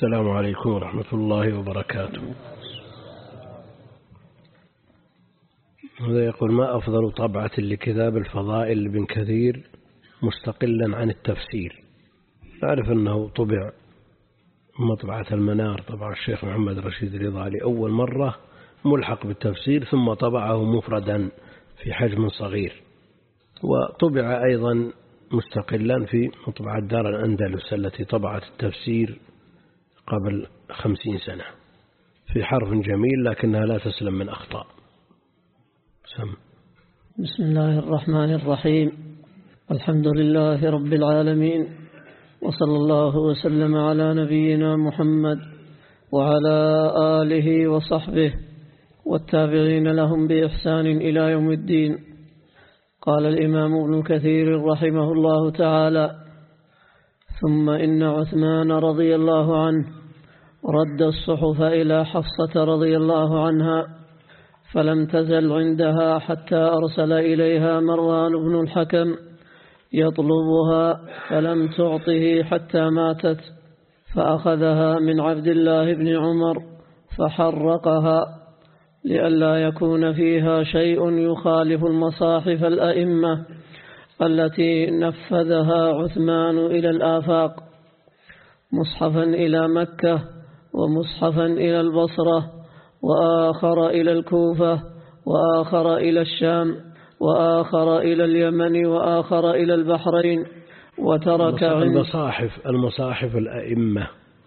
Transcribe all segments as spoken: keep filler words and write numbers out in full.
السلام عليكم ورحمة الله وبركاته. هذا يقول: ما أفضل طبعة لكتاب الفضائل لابن كثير مستقلا عن التفسير؟ أعرف أنه طبع مطبعة المنار، طبع الشيخ محمد رشيد رضا لأول مرة ملحق بالتفسير، ثم طبعه مفردا في حجم صغير، وطبع أيضا مستقلا في مطبعة دار الأندلس التي طبعت التفسير قبل خمسين سنة في حرف جميل لكنها لا تسلم من أخطاء. سم. بسم الله الرحمن الرحيم. الحمد لله رب العالمين، وصلى الله وسلم على نبينا محمد وعلى آله وصحبه والتابعين لهم بإحسان إلى يوم الدين. قال الإمام ابن كثير رحمه الله تعالى: ثم إن عثمان رضي الله عنه رد الصحف إلى حفصة رضي الله عنها، فلم تزل عندها حتى أرسل إليها مروان بن الحكم يطلبها، فلم تعطه حتى ماتت، فأخذها من عبد الله بن عمر فحرقها لئلا يكون فيها شيء يخالف المصاحف الأئمة التي نفذها عثمان إلى الآفاق، مصحفا إلى مكة ومصحفا إلى البصرة وآخر إلى الكوفة وآخر إلى الشام وآخر إلى اليمن وآخر إلى البحرين. وترك المصاحف المصاحف الأئمة،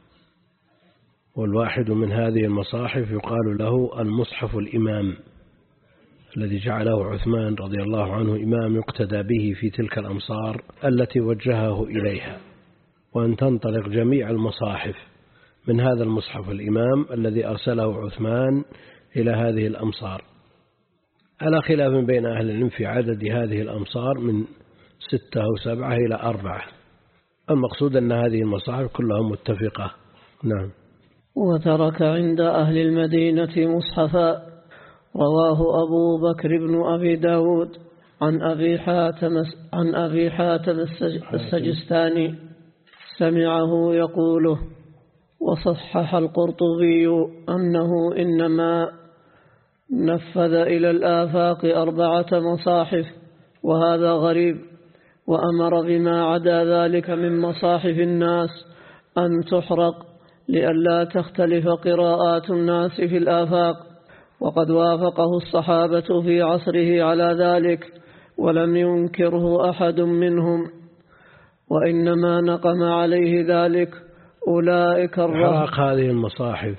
والواحد من هذه المصاحف يقال له المصحف الإمام الذي جعله عثمان رضي الله عنه إمام يقتدى به في تلك الأمصار التي وجهه إليها، وأن تنطلق جميع المصاحف من هذا المصحف الإمام الذي أرسله عثمان إلى هذه الأمصار، على خلاف بين أهل العلم في عدد هذه الأمصار من ستة أو سبعة إلى أربعة. المقصود أن هذه المصاحف كلها متفقة. نعم. وترك عند أهل المدينة مصحفا، رواه أبو بكر بن أبي داود عن أبي حاتم عن أبي حاتم السجستاني سمعه يقوله. وصحح القرطبي أنه إنما نفذ إلى الآفاق أربعة مصاحف، وهذا غريب، وأمر بما عدا ذلك من مصاحف الناس أن تحرق لئلا تختلف قراءات الناس في الآفاق، وقد وافقه الصحابة في عصره على ذلك ولم ينكره أحد منهم، وإنما نقم عليه ذلك أولئك الرهط. إحراق هذه المصاحف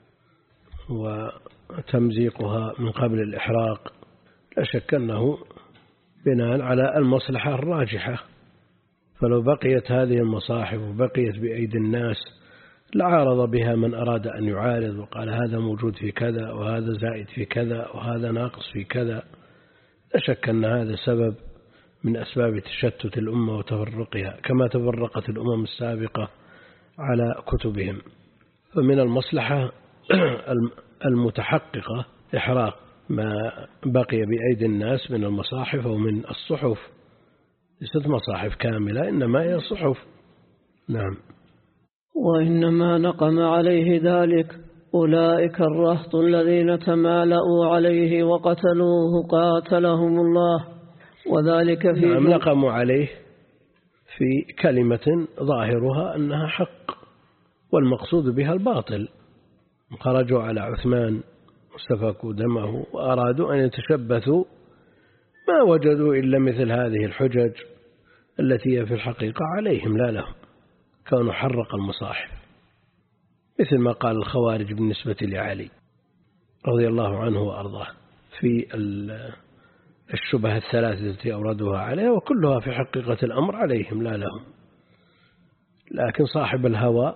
وتمزيقها من قبل الإحراق لا شك أنه بناء على المصلحة الراجحة، فلو بقيت هذه المصاحف وبقيت بأيدي الناس لعارض بها من أراد أن يعارض وقال هذا موجود في كذا وهذا زائد في كذا وهذا ناقص في كذا. لا شك أن هذا سبب من أسباب تشتت الأمة وتفرقها، كما تفرقت الأمم السابقة على كتبهم. فمن المصلحة المتحققة إحراق ما بقي بأيدي الناس من المصاحف أو من الصحف، ليست مصاحف كاملة إنما هي صحف. نعم. وإنما نقم عليه ذلك أولئك الرهط الذين تمالأوا عليه وقتلوه قاتلهم الله، وذلك في نعم نقموا عليه في كلمة ظاهرها أنها حق والمقصود بها الباطل، خرجوا على عثمان واستفاكوا دمه وأرادوا أن يتشبثوا، ما وجدوا إلا مثل هذه الحجج التي هي في الحقيقة عليهم لا لهم، كانوا حرق المصاحف، مثل ما قال الخوارج بالنسبة لعلي رضي الله عنه وأرضاه في الشبهة الثلاثة التي أوردوها عليه، وكلها في حقيقة الأمر عليهم لا لهم. لكن صاحب الهوى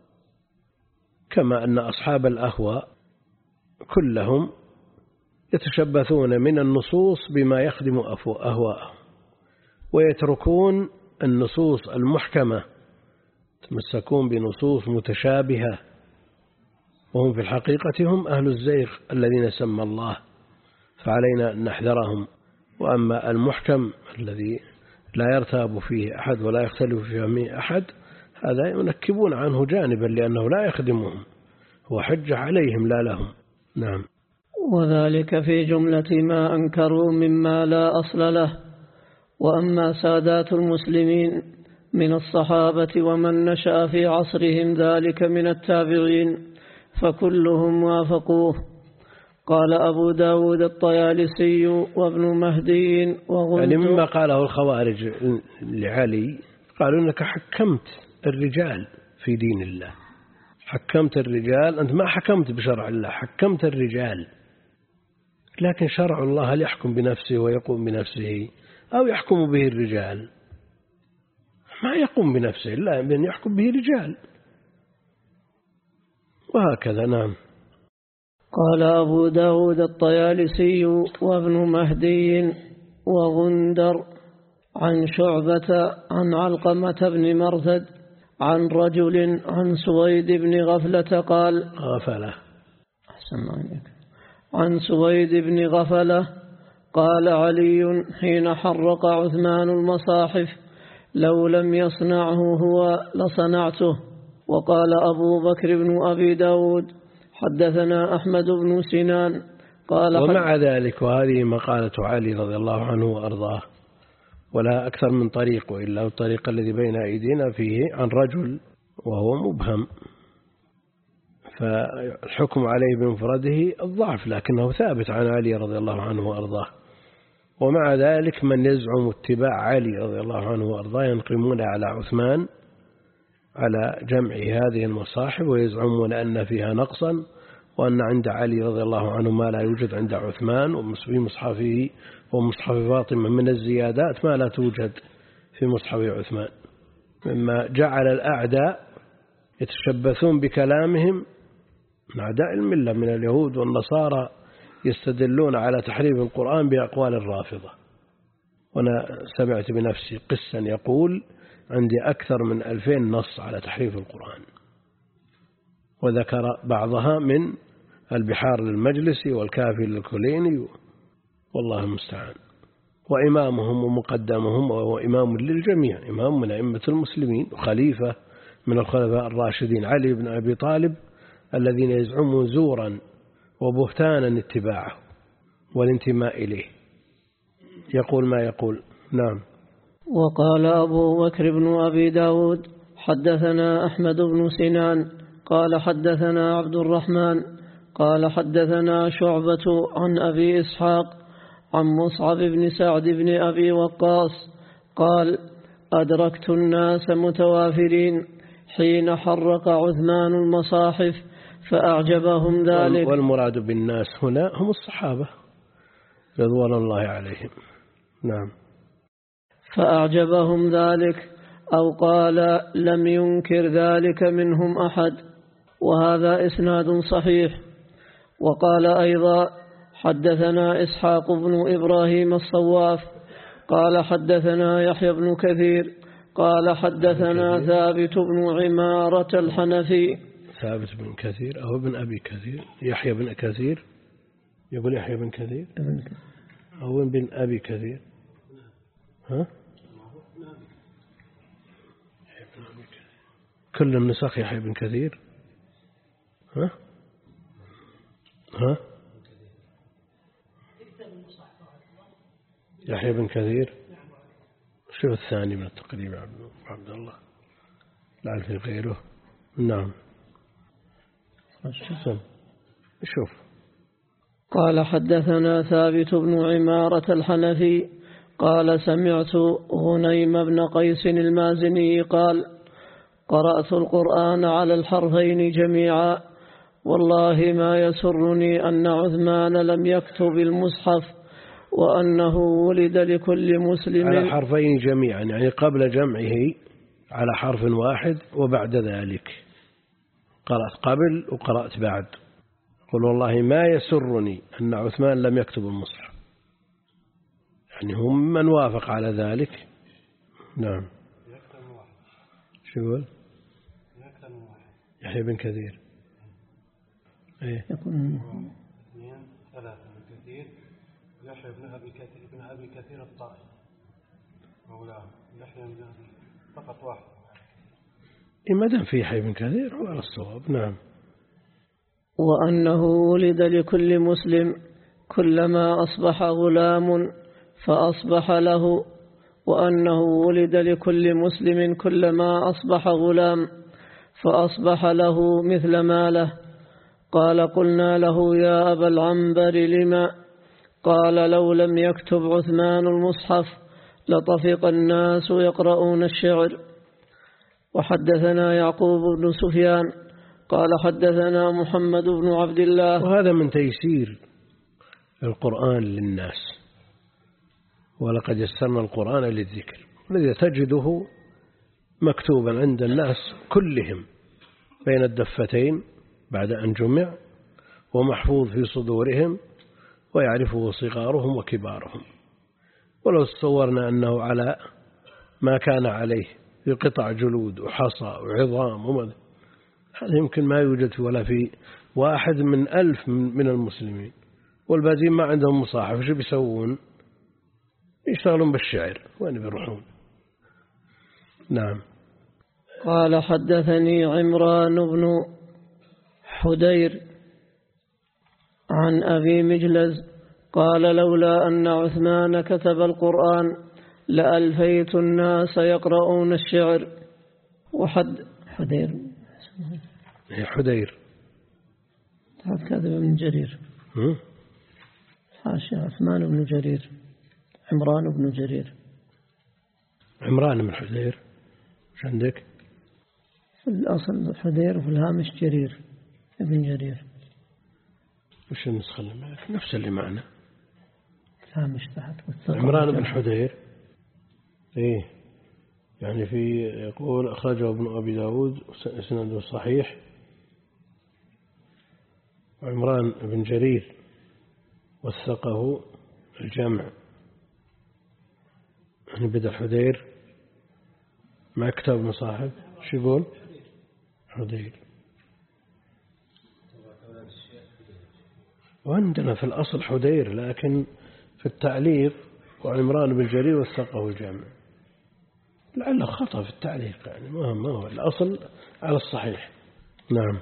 كما أن أصحاب الأهواء كلهم يتشبثون من النصوص بما يخدم أهواءهم، ويتركون النصوص المحكمة، يتمسكون بنصوص متشابهة، وهم في الحقيقة هم أهل الزيغ الذين سمى الله، فعلينا أن نحذرهم. وأما المحكم الذي لا يرتاب فيه أحد ولا يختلف فيه أحد، هذا ينكبون عنه جانبا لأنه لا يخدمهم، هو حجة عليهم لا لهم. نعم. وذلك في جملة ما أنكروا مما لا أصل له. وأما سادات المسلمين من الصحابة ومن نشأ في عصرهم ذلك من التابعين فكلهم وافقوه. قال أبو داود الطيالسي وابن مهدي وغندر، يعني مما قاله الخوارج لعلي، قالوا إنك حكمت الرجال في دين الله، حكمت الرجال، أنت ما حكمت بشرع الله، حكمت الرجال، لكن شرع الله هل يحكم بنفسه ويقوم بنفسه أو يحكم به الرجال؟ ما يقوم بنفسه إلا أن يحكم به رجال، وهكذا. نعم. قال أبو داود الطيالسي وابن مهدي وغندر عن شعبة عن علقمة بن مرثد عن رجل عن سويد بن غفلة قال غفلة أحسن عن سويد بن غفلة قال علي حين حرق عثمان المصاحف لو لم يصنعه هو لصنعته. وقال أبو بكر بن أبي داود حدثنا أحمد بن سنان قال ومع ذلك وهذه مقالة علي رضي الله عنه وأرضاه ولا أكثر من طريق، وإلا الطريق الذي بين أيدينا فيه عن رجل وهو مبهم، فالحكم عليه بمفرده الضعف، لكنه ثابت عن علي رضي الله عنه وأرضاه. ومع ذلك من يزعم اتباع علي رضي الله عنه وأرضاه ينقمون على عثمان على جمع هذه المصاحف، ويزعمون أن فيها نقصا، وأن عند علي رضي الله عنه ما لا يوجد عند عثمان، وفي مصحفه ومصحف فاطمة من الزيادات ما لا توجد في مصحف عثمان، مما جعل الأعداء يتشبثون بكلامهم من أعداء الملة من اليهود والنصارى، يستدلون على تحريف القرآن بأقوال الرافضة. وأنا سمعت بنفسي قسا يقول عندي أكثر من ألفين نص على تحريف القرآن، وذكر بعضها من البحار للمجلسي والكافي للكليني، والله المستعان. وإمامهم ومقدمهم وهو إمام للجميع، إمام من أئمة المسلمين وخليفة من الخلفاء الراشدين علي بن أبي طالب، الذين يزعمون زورا وبهتانا اتباعه والانتماء إليه، يقول ما يقول. نعم. وقال أبو بكر بن أبي داود حدثنا أحمد بن سنان قال حدثنا عبد الرحمن قال حدثنا شعبة عن أبي إسحاق عن مصعب بن سعد بن أبي وقاص قال أدركت الناس متوافرين حين حرق عثمان المصاحف فأعجبهم ذلك. والمراد بالناس هنا هم الصحابة رضوان الله عليهم. نعم. فأعجبهم ذلك أو قال لم ينكر ذلك منهم أحد، وهذا إسناد صحيح. وقال أيضا حدثنا إسحاق بن إبراهيم الصواف قال حدثنا يحيى بن كثير قال حدثنا ثابت بن عمارة الحنفي. ثابت بن كثير أو ابن أبي كثير؟ يحيى بن كثير، يقول يحيى بن كثير أو ابن أبي كثير؟ ها؟ كل النسخ يحيى بن كثير. ها؟ ها؟ يحيى بن كثير. شوف الثاني من التقريب عبد الله لعل في غيره. نعم. شوف. قال حدثنا ثابت بن عمارة الحنفي قال سمعت غنيم بن قيس المازني قال قرأت القرآن على الحرفين جميعا والله ما يسرني أن عثمان لم يكتب المصحف وأنه ولد لكل مسلم على حرفين جميعا، يعني قبل جمعه على حرف واحد وبعد ذلك. قرأت قبل وقرأت بعد. قل والله ما يسرني أن عثمان لم يكتب المصحف، يعني هم من وافق على ذلك. نعم. شو يقول؟ يحيى بن كثير. ايه اثنين ثلاثة بن كثير يحيى بن أبي كثير بن أبي كثير الطائي مولاه يحيى بن أبي فقط واحد. ما دام في يحيى بن كثير هو على الصواب. نعم. وأنه ولد لكل مسلم كلما أصبح غلام فأصبح له، وأنه ولد لكل مسلم كلما أصبح غلام فأصبح له مثل ما له. قال قلنا له يا أبا العنبر لما؟ قال لو لم يكتب عثمان المصحف لطفق الناس يقرؤون الشعر. وحدثنا يعقوب بن سفيان قال حدثنا محمد بن عبد الله. وهذا من تيسير القرآن للناس، ولقد يسرنا القرآن للذكر، الذي تجده مكتوبا عند الناس كلهم بين الدفتين بعد أن جمع، ومحفوظ في صدورهم ويعرفه صغارهم وكبارهم. ولو تصورنا أنه على ما كان عليه في قطع جلود وحصى وعظام وماذا، هذا يمكن ما يوجد ولا في واحد من ألف من المسلمين، والباقيين ما عندهم مصاحف. شو بيسوون؟ يشتغلون بالشعر، وين بيروحون؟ نعم. قال حدثني عمران بن حدير عن أبي مجلز قال لولا أن عثمان كتب القرآن لألفيت الناس يقرؤون الشعر. وحد حدير هي حدير هذا كاتب ابن جرير، حاشا عثمان بن جرير، عمران بن جرير. عمران بن حدير مش عندك؟ في الأصل حدير وفي الهامش جرير ابن جرير. وش النسخة اللي معك؟ نفس اللي معنا، الهامش تحت. عمران بن حدير. إيه يعني في يقول أخرجه ابن أبي داود سنده صحيح. عمران بن جرير وثقه الجمع. يعني بدأ حدير مع كتاب مصاحب. شو يقول؟ حدير. وعندنا في الأصل حدير، لكن في التعليق وعمران بن جرير وثقه الجامع. لعله خطأ في التعليق، يعني ما هو الأصل على الصحيح. نعم.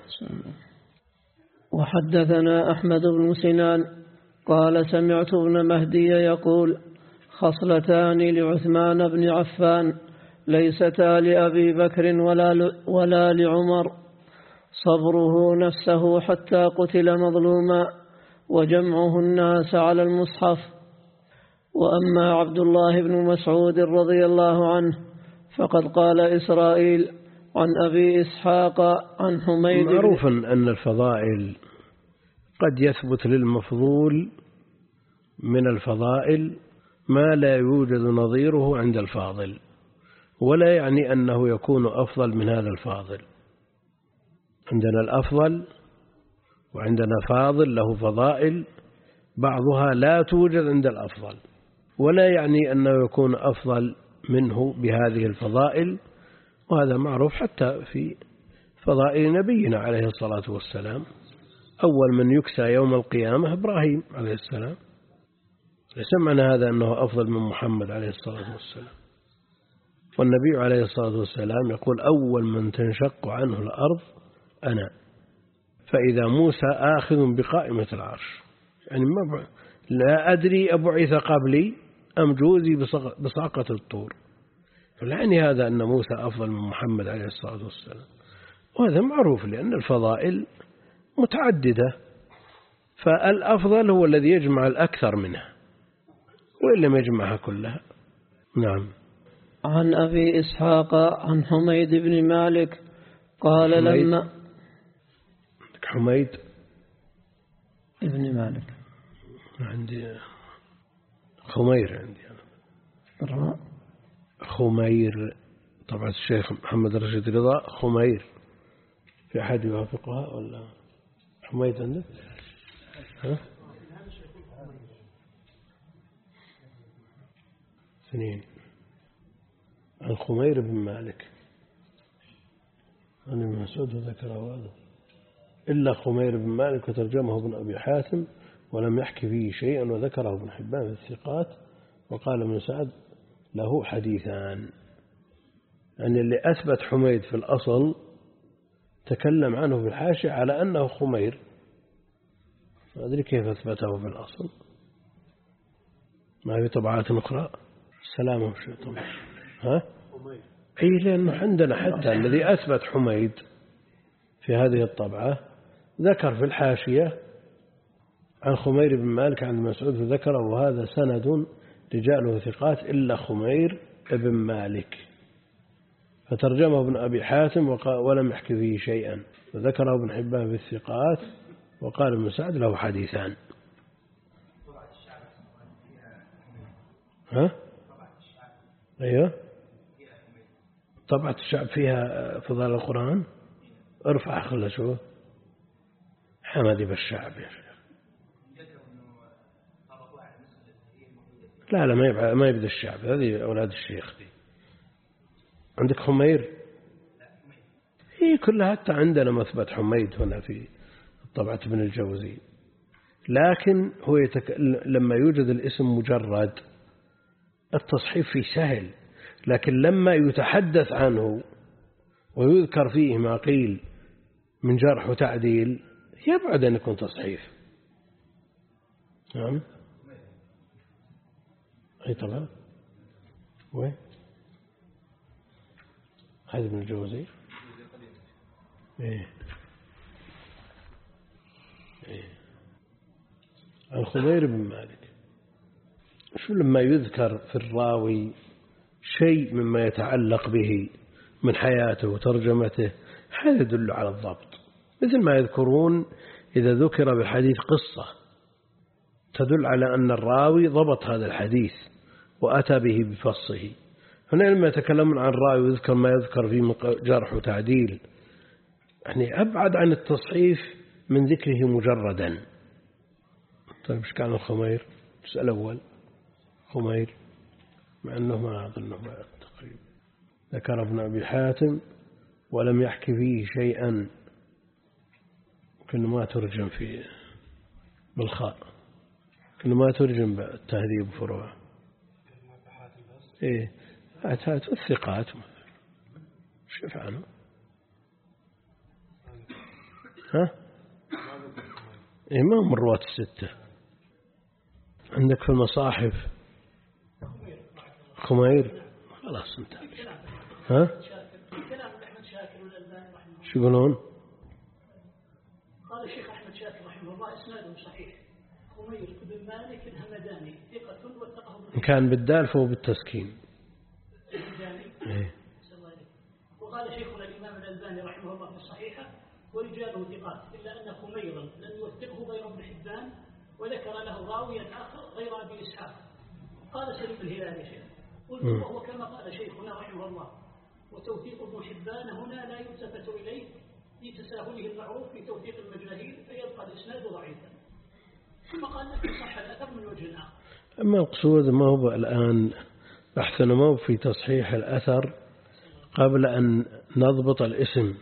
وحدثنا أحمد بن سنان قال سمعت ابن مهدي يقول خصلتان لعثمان بن عفان ليستا لأبي بكر ولا ولا لعمر: صبره نفسه حتى قتل مظلوما، وجمعه الناس على المصحف. وأما عبد الله بن مسعود رضي الله عنه فقد قال إسرائيل عن أبي إسحاق عن حميد. معروف أن الفضائل قد يثبت للمفضول من الفضائل ما لا يوجد نظيره عند الفاضل، ولا يعني أنه يكون أفضل من هذا الفاضل. عندنا الأفضل وعندنا فاضل له فضائل بعضها لا توجد عند الأفضل، ولا يعني أنه يكون أفضل منه بهذه الفضائل. وهذا معروف حتى في فضائل نبينا عليه الصلاة والسلام. أول من يكسى يوم القيامة إبراهيم عليه السلام، ليس معنى هذا أنه أفضل من محمد عليه الصلاة والسلام. والنبي عليه الصلاة والسلام يقول أول من تنشق عنه الأرض أنا، فإذا موسى آخذ بقائمة العرش، يعني ما ب... لا أدري أبعث قبلي أم جوزي بصاقة الطور. فلا يعني هذا أن موسى أفضل من محمد عليه الصلاة والسلام، وهذا معروف لأن الفضائل متعددة، فالأفضل هو الذي يجمع الأكثر منها وإن لم يجمعها كلها. نعم. عن أبي إسحاق عن حميد بن مالك قال حميد. لما حميد ابن مالك عندي خمير، عندي أنا خمير. طبعا الشيخ محمد رشيد رضا خمير، في أحد يوافقها ولا حميد عندك؟ ها؟ سنين عن خمير بن مالك عن ابن مسعود ذكره هذا، إلا خمير بن مالك وترجمه ابن أبي حاتم ولم يحكي فيه شيئا، وذكره ابن حبان في الثقات، وقال ابن سعد له حديثان. يعني اللي أثبت حميد في الأصل تكلم عنه في الحاشية على أنه خمير، ما أدري كيف أثبته في الأصل. ما في طبعات أخرى سلامة طبعا. ها؟ أي لأنه عندنا حتى الذي أثبت حميد في هذه الطبعة ذكر في الحاشية عن خمير بن مالك عن مسعود فذكره وهذا سند رجاله ثقات إلا خمير بن مالك، فترجمه ابن أبي حاتم ولم يحكي فيه شيئا، فذكره ابن حبان بالثقات وقال ابن سعد له حديثان. ها؟ أيوه طبعة الشعب فيها فضل القرآن. ارفع خلنا شوف حمدي بالشعب يا شيخ. لا لا ما يبقى ما يبدأ الشعب، هذه أولاد الشيخ دي. عندك خمير؟ هي كلها حتى عندنا مثبت حميد هنا في طبعة ابن الجوزي، لكن هو يتك... لما يوجد الاسم مجرد التصحيف فيه سهل، لكن لما يتحدث عنه ويذكر فيه ما قيل من جرح وتعديل يبعد أن يكون تصحيف. نعم أي طبعا. وين هذا ابن الجوزي؟ إيه إيه عن خمير بن مالك. شو لما يذكر في الراوي شيء مما يتعلق به من حياته وترجمته هذا يدل على الضبط، مثل ما يذكرون إذا ذكر بالحديث قصة تدل على أن الراوي ضبط هذا الحديث وأتى به بفصه. هنا لما يتكلمون عن الراوي ويذكر ما يذكر فيه جرح وتعديل يعني أبعد عن التصحيف من ذكره مجردا. طيب إيش كان الخمير؟ السؤال الأول خمير مع أنه ما أظنه تقريبا ذكر ابن أبي حاتم ولم يحكي فيه شيئا، كأنه ما ترجم فيه بالخاء، كأنه ما ترجم بالتهذيب فروع. إيه هات الثقات شوف عنه. ها إيه ما هم الرواة الستة عندك في المصاحف خمير خلاص انتهى. ها شو يقولون؟ قال الشيخ أحمد شاكر رحمه الله إسناده صحيح. خمير بن مالك الهمداني ثقة وثقه إن كان بالدال فهو بالتسكين. إيه. وقال شيخنا الإمام الألباني رحمه الله في الصحيحة ورجاله ثقات إلا أن خميرا لم يوثقه غير ابن حبان وذكر له راويا آخر غير أبي إسحاق. قال سليم الهلالي يا شيخ قلت وهو كما قال شيخنا رحمه الله وتوثيق ابن حبان هنا لا يلتفت إليه لتساهله المعروف في توثيق المجاهيل فيبقى الإسناد ضعيفا. ثم قال لك صح الأثر من وجه آخر. أما القصود ما هو الآن بحثنا ما هو في تصحيح الأثر قبل أن نضبط الاسم،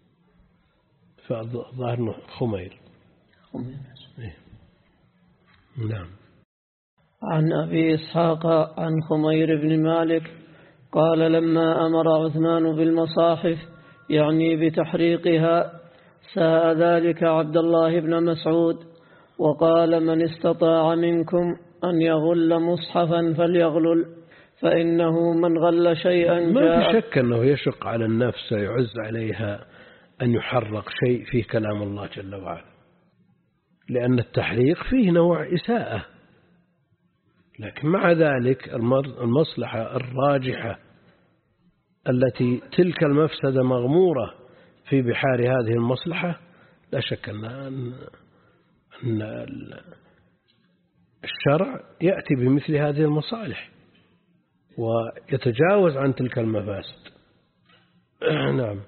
فظهرنا خمير. خمير. نعم. عن أبي إسحاق عن خمير بن مالك قال لما أمر عثمان بالمصاحف يعني بتحريقها ساء ذلك عبد الله بن مسعود وقال من استطاع منكم أن يغل مصحفا فليغلل فإنه من غل شيئا ما في شك أنه يشق على النفس ويعز عليها أن يحرق شيء فيه كلام الله جل وعلا، لأن التحريق فيه نوع إساءة، لكن مع ذلك المصلحة الراجحة التي تلك المفسدة مغمورة في بحار هذه المصلحة لا شك أن أن الشرع يأتي بمثل هذه المصالح ويتجاوز عن تلك المفاسد. نعم.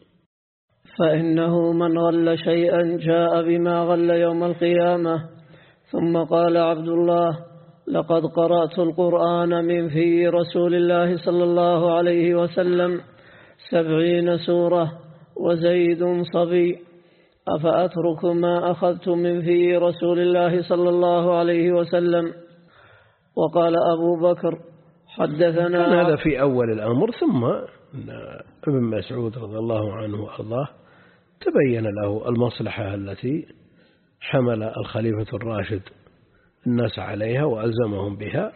فإنه من غل شيئا جاء بما غل يوم القيامة. ثم قال عبد الله لقد قرأت القرآن من في رسول الله صلى الله عليه وسلم سبعين سورة وزيد صبي أفأترك ما أخذت من في رسول الله صلى الله عليه وسلم. وقال أبو بكر حدثنا كان هذا في أول الأمر، ثم ابن مسعود رضي الله عنه وأرضاه تبين له المصلحة التي حمل الخليفة الراشد الناس عليها وألزمهم بها،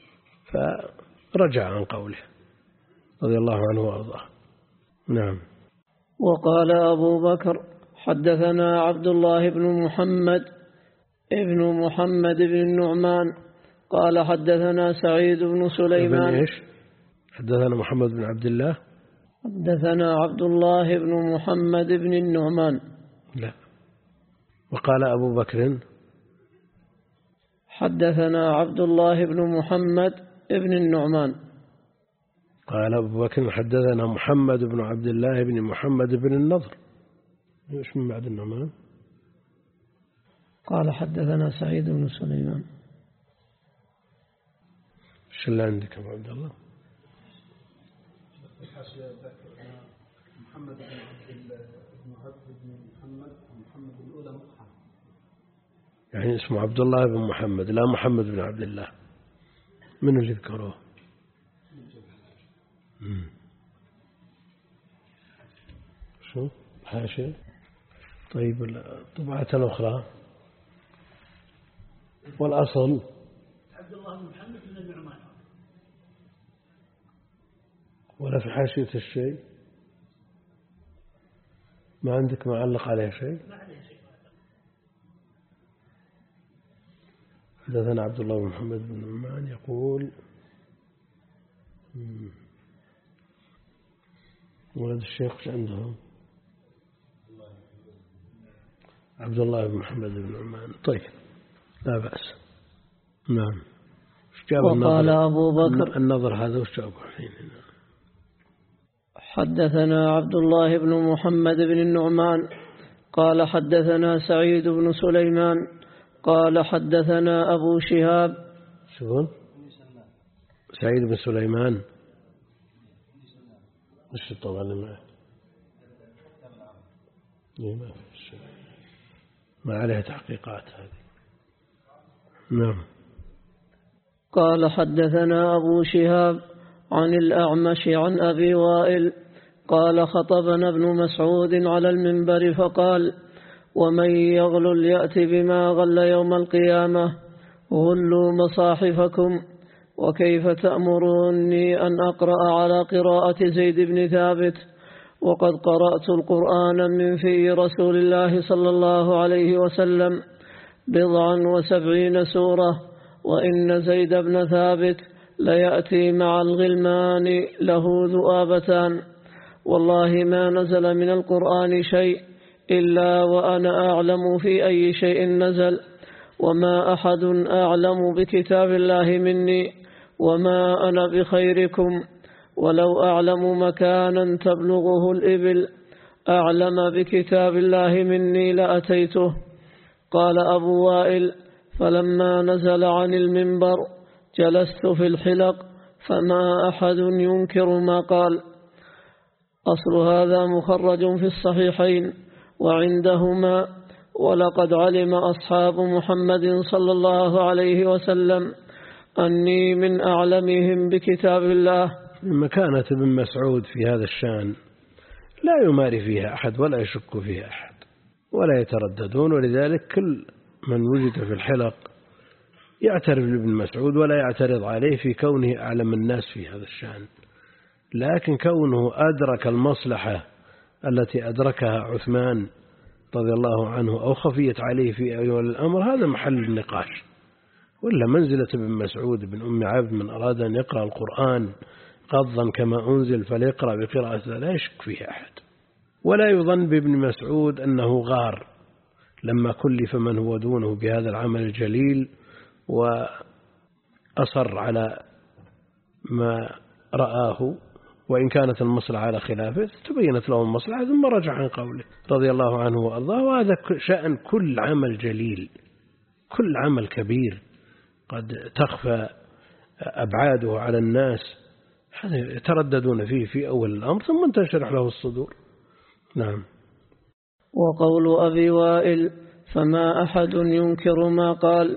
فرجع عن قوله رضي الله عنه وأرضاه. نعم. وقال أبو بكر حدثنا عبد الله بن محمد ابن محمد بن النعمان قال حدثنا سعيد بن سليمان. إيش؟ حدثنا محمد بن عبد الله. حدثنا عبد الله بن محمد بن النعمان. لا. وقال أبو بكر حدثنا عبد الله بن محمد بن النعمان. قال أبو بكر حدثنا محمد بن عبد الله بن محمد بن النضر. إيش من بعد النعمان؟ قال حدثنا سعيد بن سليمان. إيش اللي عندك أبو عبد الله؟ محمد بن عبد بن عبد بن محمد محمد الأولى مقحم، يعني اسمه عبد الله بن محمد لا محمد بن عبد الله. من اللي ذكروه؟ شو حاشية؟ طيب الطبعة الأخرى والأصل عبد الله بن محمد بن النعمان. ولا في حاشية الشيء؟ ما عندك معلق عليه شيء؟ ما عليه شيء. حدثنا عبد الله بن محمد بن النعمان يقول ولد الشيخ وش عندهم؟ عبد الله بن محمد بن النعمان. طيب لا بأس. نعم. وقال أبو بكر النظر هذا وش جابه الحين؟ حدثنا عبد الله بن محمد بن النعمان قال حدثنا سعيد بن سليمان قال حدثنا أبو شهاب. شو سعيد بن سليمان؟ وش طبعا ما ما في ما عليها تحقيقات هذه. نعم. قال حدثنا أبو شهاب عن الأعمش عن أبي وائل قال خطبنا ابن مسعود على المنبر فقال ومن يغلل يأتي بما غل يوم القيامة غلوا مصاحفكم وكيف تأمروني أن أقرأ على قراءة زيد بن ثابت وقد قرأت القرآن من في رسول الله صلى الله عليه وسلم بضعا وسبعين سورة وإن زيد بن ثابت ليأتي مع الغلمان له ذؤابتان والله ما نزل من القرآن شيء إلا وأنا أعلم في أي شيء نزل وما أحد أعلم بكتاب الله مني وما أنا بخيركم ولو أعلم مكانا تبلغه الإبل أعلم بكتاب الله مني لأتيته. قال أبو وائل فلما نزل عن المنبر جلست في الحلق فما أحد ينكر ما قال. أصل هذا مخرج في الصحيحين وعندهما ولقد علم أصحاب محمد صلى الله عليه وسلم أني من أعلمهم بكتاب الله. مكانة ابن مسعود في هذا الشأن لا يماري فيها أحد ولا يشك فيها أحد ولا يترددون، ولذلك كل من وجد في الحلق يعترف لابن مسعود ولا يعترض عليه في كونه أعلم الناس في هذا الشأن، لكن كونه أدرك المصلحة التي أدركها عثمان رضي الله عنه أو خفيت عليه في أول الأمر هذا محل النقاش. ولا منزلة ابن مسعود بن أم عبد من أراد أن يقرأ القرآن غضا كما أنزل فليقرأ بقراءة لا يشك فيها أحد، ولا يظن بابن مسعود أنه غار لما كلف من هو دونه بهذا العمل الجليل وأصر على ما رآه، وإن كانت المصلحة على خلافه تبينت له المصلحة ثم رجع عن قوله رضي الله عنه وأرضاه. وهذا شأن كل عمل جليل، كل عمل كبير قد تخفى أبعاده على الناس يترددون فيه في أول الأمر ثم تنشرح له الصدور. نعم. وقول أبي وائل فما أحد ينكر ما قال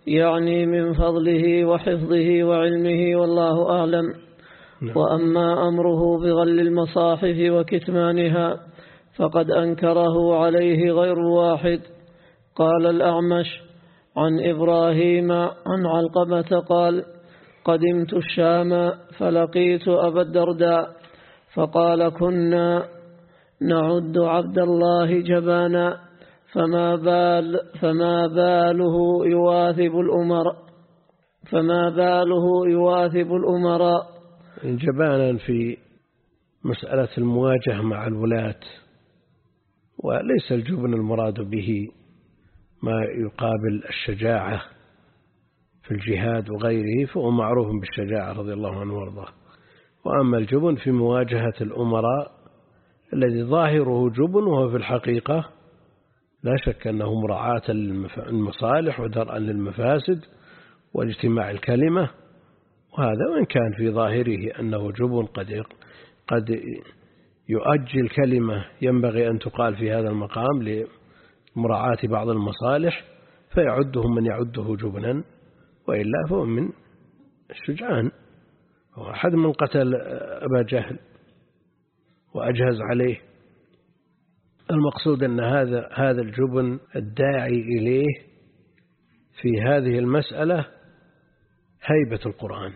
يعني من فضله وحفظه وعلمه، والله أعلم. وأما أمره بغل المصاحف وكتمانها فقد أنكره عليه غير واحد. قال الأعمش عن إبراهيم عن علقمة قال: قدمت الشام فلقيت أبا الدرداء فقال: كنا نعد عبد الله جبانا فما بال فما باله يواثب الأمراء فما باله يواثب الأمراء جبانا في مسألة المواجهة مع الولاة، وليس الجبن المراد به ما يقابل الشجاعة في الجهاد وغيره، فهو معروف بالشجاعة رضي الله عنه وارضاه. وأما الجبن في مواجهة الأمراء الذي ظاهره جبن وهو في الحقيقة لا شك أنه مراعاة المصالح ودرءا للمفاسد واجتماع الكلمة، وهذا وإن كان في ظاهره أنه جبن قد قد يؤجل كلمة ينبغي أن تقال في هذا المقام لمراعاة بعض المصالح فيعده من يعده جبنا، وإلا فهو من الشجعان. هو أحد من قتل أبا جهل وأجهز عليه. المقصود أن هذا هذا الجبن الداعي إليه في هذه المسألة هيبة القرآن،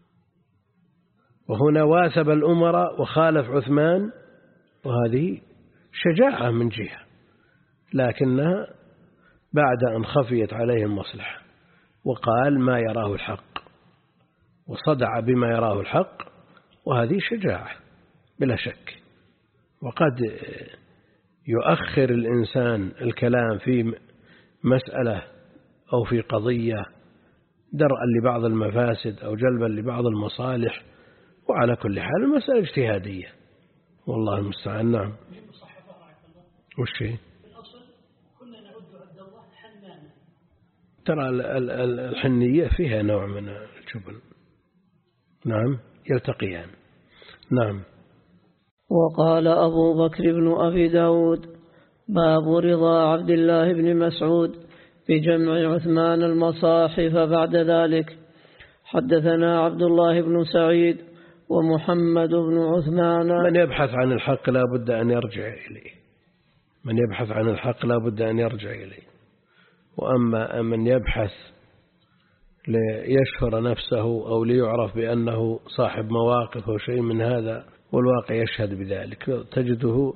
وهنا واثب الأمراء وخالف عثمان، وهذه شجاعة من جهة، لكنها بعد أن خفيت عليه المصلحة وقال ما يراه الحق وصدع بما يراه الحق، وهذه شجاعة بلا شك. وقد يؤخر الإنسان الكلام في مسألة أو في قضية درءا لبعض المفاسد أو جلبا لبعض المصالح، وعلى كل حال المسألة اجتهادية والله المستعان. نعم. وش هي؟ ترى الحنية فيها نوع من الجبن. نعم، يلتقيان. نعم. وقال أبو بكر بن أبي داود: باب رضا عبد الله بن مسعود بجمع عثمان المصاحف بعد ذلك. حدثنا عبد الله بن سعيد ومحمد بن عثمان. من يبحث عن الحق لا بد أن يرجع إليه، من يبحث عن الحق لا بد أن يرجع إليه. وأما من يبحث ليشهر نفسه أو ليعرف بأنه صاحب مواقف أو شيء من هذا والواقع يشهد بذلك، تجده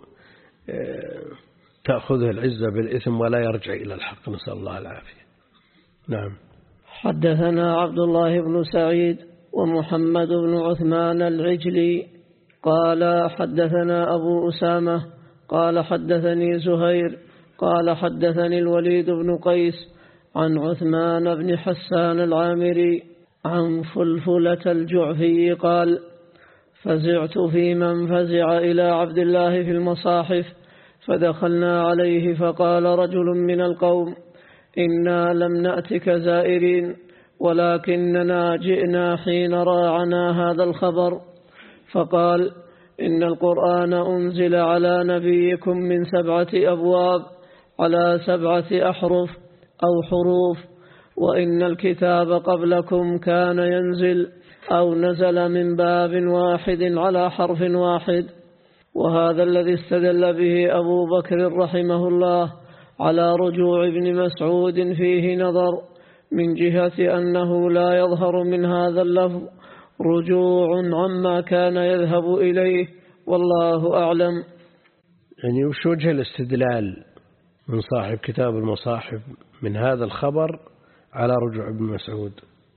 تأخذه العزة بالإثم ولا يرجع إلى الحق، نسأل الله العافية. نعم. حدثنا عبد الله بن سعيد ومحمد بن عثمان العجلي قال حدثنا أبو أسامة قال حدثني زهير قال حدثني الوليد بن قيس عن عثمان بن حسان العامري عن فلفلة الجعفي قال: فزعت في من فزع إلى عبد الله في المصاحف، فدخلنا عليه فقال رجل من القوم: إنا لم نأتك زائرين، ولكننا جئنا حين راعنا هذا الخبر. فقال: إن القرآن أنزل على نبيكم من سبعة أبواب على سبعة أحرف أو حروف، وإن الكتاب قبلكم كان ينزل أو نزل من باب واحد على حرف واحد. وهذا الذي استدل به أبو بكر رحمه الله على رجوع ابن مسعود فيه نظر، من جهة أنه لا يظهر من هذا اللفظ رجوع عما كان يذهب إليه، والله أعلم. يعني وش وجه الاستدلال من صاحب كتاب المصاحف من هذا الخبر على رجوع ابن مسعود؟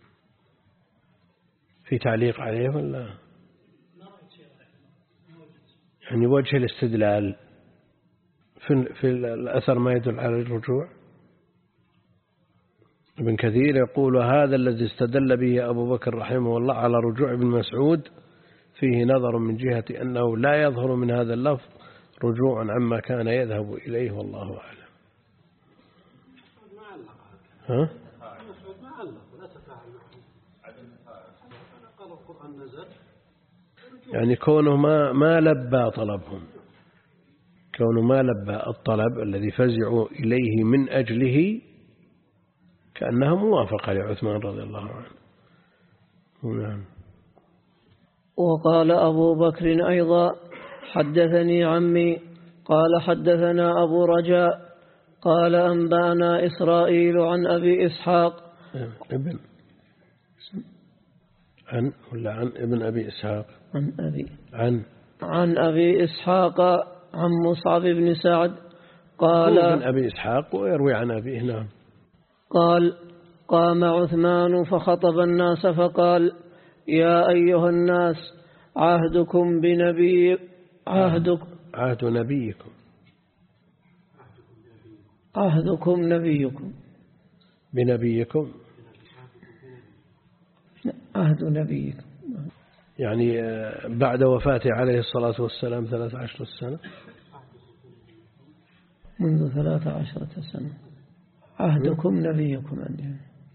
في تعليق عليه ولا؟ يعني وجه الاستدلال في, في الأثر ما يدل على الرجوع. ابن كثير يقول: هذا الذي استدل به أبو بكر رحمه الله على رجوع ابن مسعود فيه نظر، من جهة أنه لا يظهر من هذا اللفظ رجوع عما كان يذهب إليه، والله أعلم. ها؟ يعني كونه ما ما لبى طلبهم، كونه ما لبى الطلب الذي فزعوا إليه من أجله، كأنها موافقة لعثمان رضي الله عنه. نعم. وقال أبو بكر أيضا حدثني عمي قال حدثنا أبو رجاء قال أنبأنا إسرائيل عن أبي إسحاق ابن عن ولا عن ابن أبي إسحاق عن أبي عن عن أبي إسحاق عن مصعب بن سعد قال ابن أبي إسحاق ويروي عن أبيه. نعم. قال قام عثمان فخطب الناس فقال يا أيها الناس عهدكم بنبي عهدكم عهد نبيكم عهدكم نبيكم بنبيكم عهد نبيكم يعني بعد وفاته عليه الصلاة والسلام ثلاث عشرة سنة منذ ثلاث عشرة سنة عهدكم نبيكم عندهم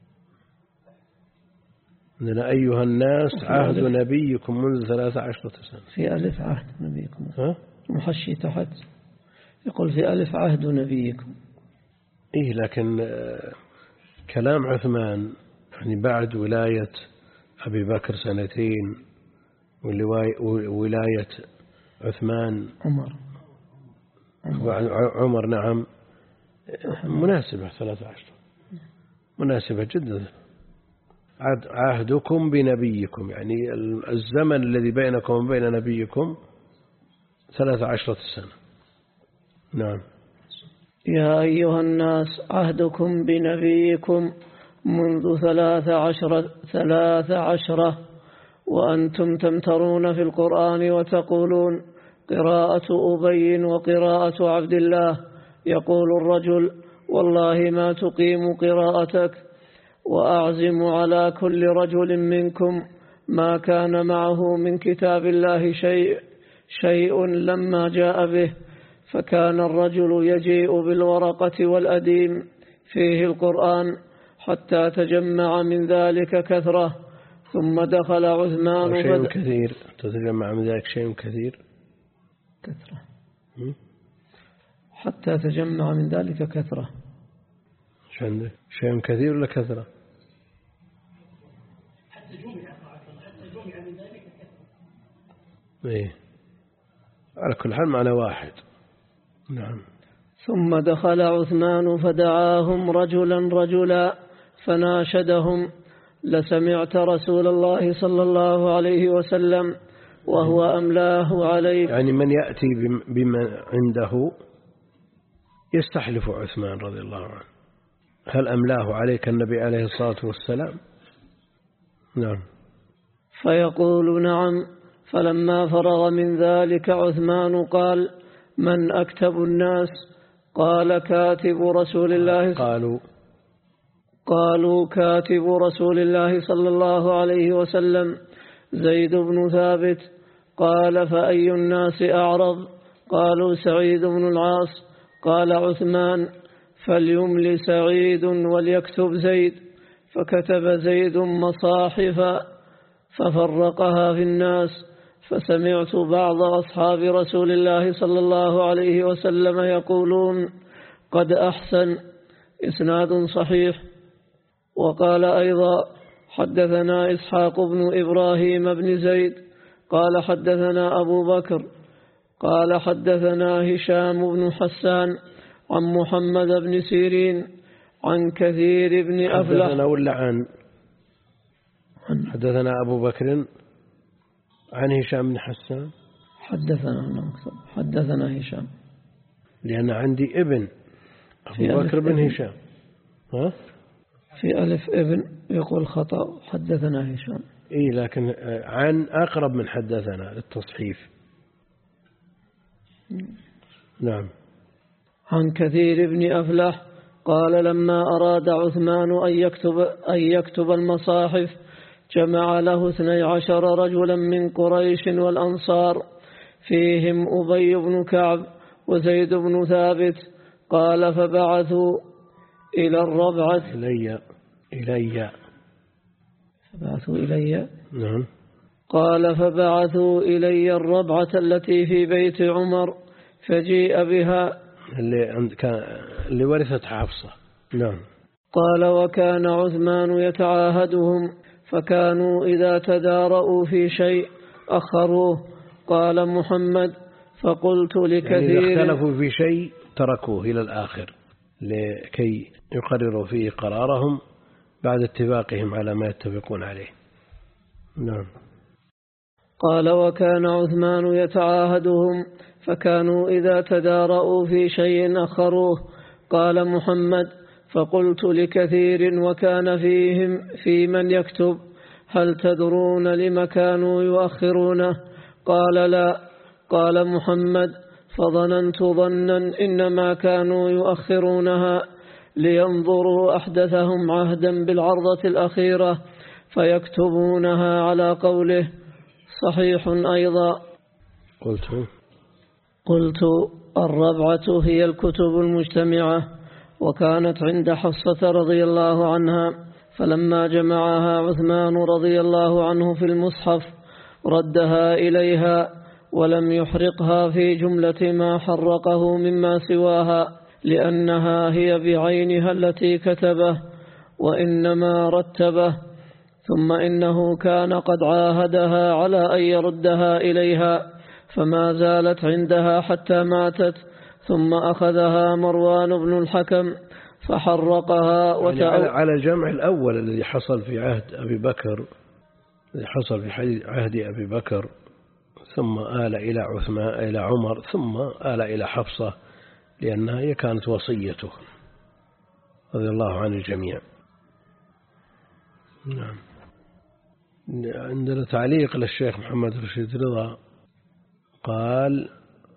إن أيها الناس عهد نبيكم منذ ثلاث عشرة سنة في ألف عهد نبيكم ها؟ محشي تحت يقول في ألف عهد نبيكم. إيه لكن كلام عثمان يعني بعد ولاية أبي بكر سنتين وولاية عثمان عمر عمر نعم مناسبة ثلاث عشرة مناسبة جدا. عهدكم بنبيكم يعني الزمن الذي بينكم وبين نبيكم ثلاث عشرة سنة. نعم. يا أيها الناس عهدكم بنبيكم منذ ثلاث عشرة ثلاث عشرة وأنتم تمترون في القرآن وتقولون قراءة أبي وقراءة عبد الله يقول الرجل والله ما تقيم قراءتك وأعزم على كل رجل منكم ما كان معه من كتاب الله شيء شيء لما جاء به فكان الرجل يجيء بالورقة والأديم فيه القرآن حتى تجمع من ذلك كثرة ثم دخل عثمان شيء فد... كثير تتجمع من ذلك شيء كثير كثرة حتى تجمع من ذلك كثرة عندك شيء كثير ولا كثرة حتى جمع حتى جمع من ذلك كثرة. إيه على كل حال معنى واحد. نعم. ثم دخل عثمان فدعاهم رجلا رجلا فناشدهم لسمعت رسول الله صلى الله عليه وسلم وهو أملاه عليه. يعني من يأتي بما عنده يستحلف عثمان رضي الله عنه هل أملاه عليك النبي عليه الصلاة والسلام؟ نعم. فيقول نعم. فلما فرغ من ذلك عثمان قال من أكتب الناس؟ قال كاتب رسول الله قالوا قالوا كاتب رسول الله صلى الله عليه وسلم زيد بن ثابت. قال فأي الناس أعرض؟ قالوا سعيد بن العاص. قال عثمان فليمل سعيد وليكتب زيد. فكتب زيد مصاحف ففرقها في الناس. فسمعت بعض أصحاب رسول الله صلى الله عليه وسلم يقولون قد أحسن إسناد صحيح. وقال أيضا حدثنا إسحاق بن إبراهيم بن زيد قال حدثنا أبو بكر قال حدثنا هشام بن حسان عن محمد بن سيرين عن كثير بن أفلح. حدثنا ولا عن حدثنا أبو بكر عن هشام بن حسان. حدثنا حدثنا هشام لأن عندي ابن أبو بكر بن هشام. ها في ألف ابن يقول خطأ حدثنا هشام. إيه لكن عن أقرب من حدثنا للتصحيف. نعم. عن كثير بن أفلح قال لما أراد عثمان أن يكتب, أن يكتب المصاحف جمع له اثني عشر رجلا من قريش والأنصار فيهم أبي بن كعب وزيد بن ثابت. قال فبعثوا إلى الربعة إلي إلي فبعثوا إلي نعم. قال فبعثوا إلي الربعة التي في بيت عمر فجيء بها اللي عند كان اللي ورثت حفصة. نعم. قال وكان عثمان يتعاهدهم فكانوا إذا تدارؤوا في شيء أخروه. قال محمد فقلت لكثير يعني إذا اختلفوا في شيء تركوه إلى الآخر لكي يقرروا فيه قرارهم بعد اتفاقهم على ما يتفقون عليه. نعم. قال وكان عثمان يتعاهدهم فكانوا إذا تدارؤوا في شيء أخروه. قال محمد فقلت لكثير وكان فيهم في من يكتب هل تدرون لم كانوا يؤخرونه؟ قال لا. قال محمد فظننت ظنا إنما كانوا يؤخرونها لينظروا أحدثهم عهدا بالعرضة الأخيرة فيكتبونها على قوله. صحيح أيضا. قلت قلت الربعة هي الكتب المجتمعة وكانت عند حفصة رضي الله عنها، فلما جمعها عثمان رضي الله عنه في المصحف ردها إليها ولم يحرقها في جملة ما حرقه مما سواها لأنها هي بعينها التي كتبه وإنما رتبه، ثم إنه كان قد عاهدها على أن يردها إليها فما زالت عندها حتى ماتت، ثم أخذها مروان بن الحكم فحرقها يعني على الجمع الأول الذي حصل في عهد أبي بكر الذي حصل في عهد أبي بكر ثم آل إلى عثمان إلى عمر ثم آل إلى حفصة لأنها هي كانت وصيته رضي الله عن الجميع. نعم. عندنا تعليق للشيخ محمد رشيد رضا قال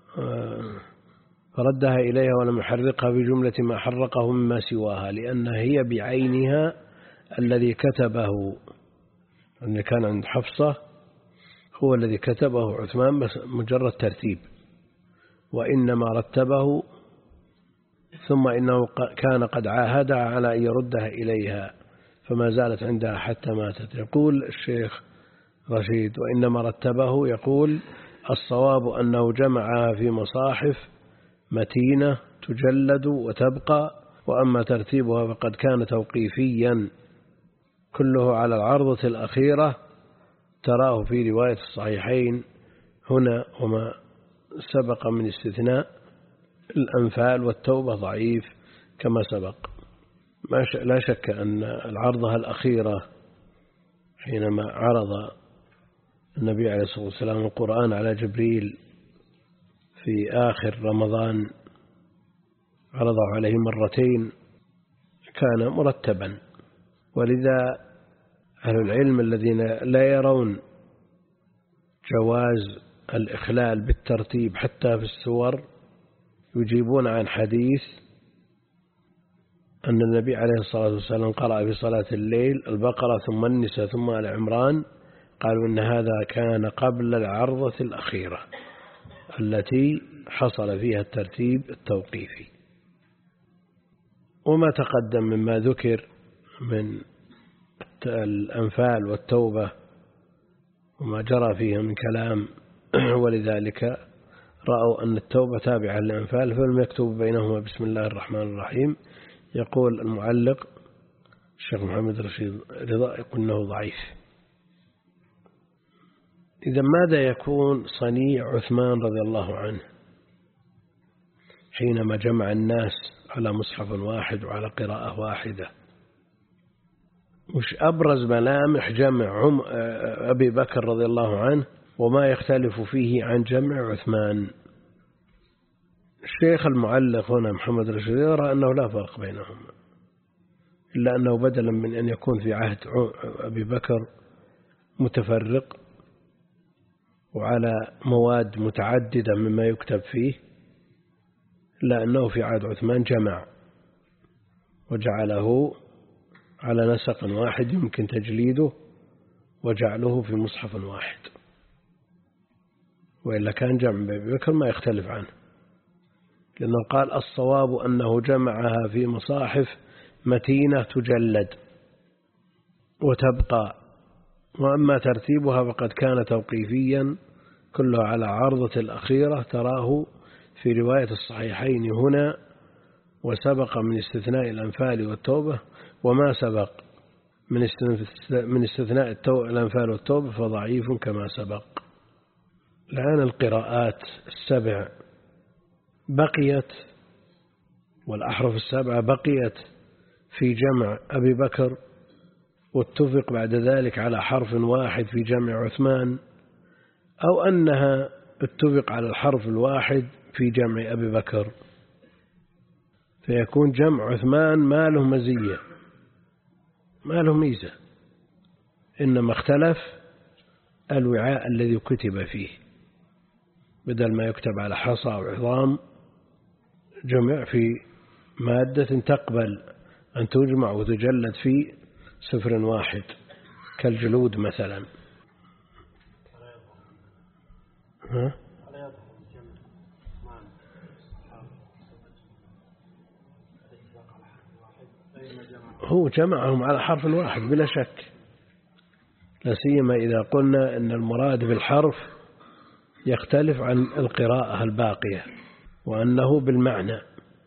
فردها إليها ولم يحرقها بجملة ما حرقه مما سواها لأنها هي بعينها الذي كتبه، أن كان عند حفصة هو الذي كتبه عثمان بس مجرد ترتيب، وإنما رتبه ثم إنه كان قد عاهدها على أن يردها إليها فما زالت عندها حتى ماتت. يقول الشيخ رشيد وإنما رتبه، يقول الصواب أنه جمعها في مصاحف متينة تجلد وتبقى، وأما ترتيبها فقد كان توقيفيا كله على العرضة الأخيرة تراه في رواية الصحيحين هنا، وما سبق من استثناء الأنفال والتوبة ضعيف كما سبق. لا شك أن العرضة الأخيرة حينما عرض النبي عليه الصلاة والسلام القرآن على جبريل في آخر رمضان عرضه عليه مرتين كان مرتبا، ولذا أهل العلم الذين لا يرون جواز الإخلال بالترتيب حتى في السور يجيبون عن حديث أن النبي عليه الصلاة والسلام قرأ في صلاة الليل البقرة ثم النساء ثم آل عمران، قالوا إن هذا كان قبل العرضة الأخيرة التي حصل فيها الترتيب التوقيفي. وما تقدم مما ذكر من الأنفال والتوبة وما جرى فيها من كلام ولذلك رأوا أن التوبة تابعة للأنفال فلم يكتبوا بينهما بسم الله الرحمن الرحيم. يقول المعلق الشيخ محمد رشيد رضا يقول أنه ضعيف. إذا ماذا يكون صنيع عثمان رضي الله عنه حينما جمع الناس على مصحف واحد وعلى قراءة واحدة؟ مش أبرز ملامح جمع أبي بكر رضي الله عنه وما يختلف فيه عن جمع عثمان؟ الشيخ المعلق هنا محمد رشيد يرى أنه لا فرق بينهما، إلا أنه بدلا من أن يكون في عهد أبي بكر متفرق وعلى مواد متعددة مما يكتب فيه، إلا أنه في عهد عثمان جمع وجعله على نسق واحد يمكن تجليده وجعله في مصحف واحد، وإلا كان جمع أبي بكر ما يختلف عنه، لأنه قال الصواب أنه جمعها في مصاحف متينة تجلد وتبقى، وأما ترتيبها فقد كان توقيفيا كله على عرضة الأخيرة تراه في رواية الصحيحين هنا وسبق من استثناء الأنفال والتوبة وما سبق من استثناء الأنفال والتوبة فضعيف كما سبق. الآن القراءات السبع بقيت، والأحرف السبعة بقيت في جمع أبي بكر، واتفق بعد ذلك على حرف واحد في جمع عثمان، أو أنها اتفق على الحرف الواحد في جمع أبي بكر، فيكون جمع عثمان ما له مزية ما له ميزة، إنما اختلف الوعاء الذي كتب فيه، بدل ما يكتب على حصى أو عظام جمع في مادة تقبل أن تجمع وتجلد في سفر واحد كالجلود مثلا. ها؟ هو جمعهم على حرف واحد بلا شك، لا سيما إذا قلنا أن المراد بالحرف يختلف عن القراءة الباقية، وأنه بالمعنى.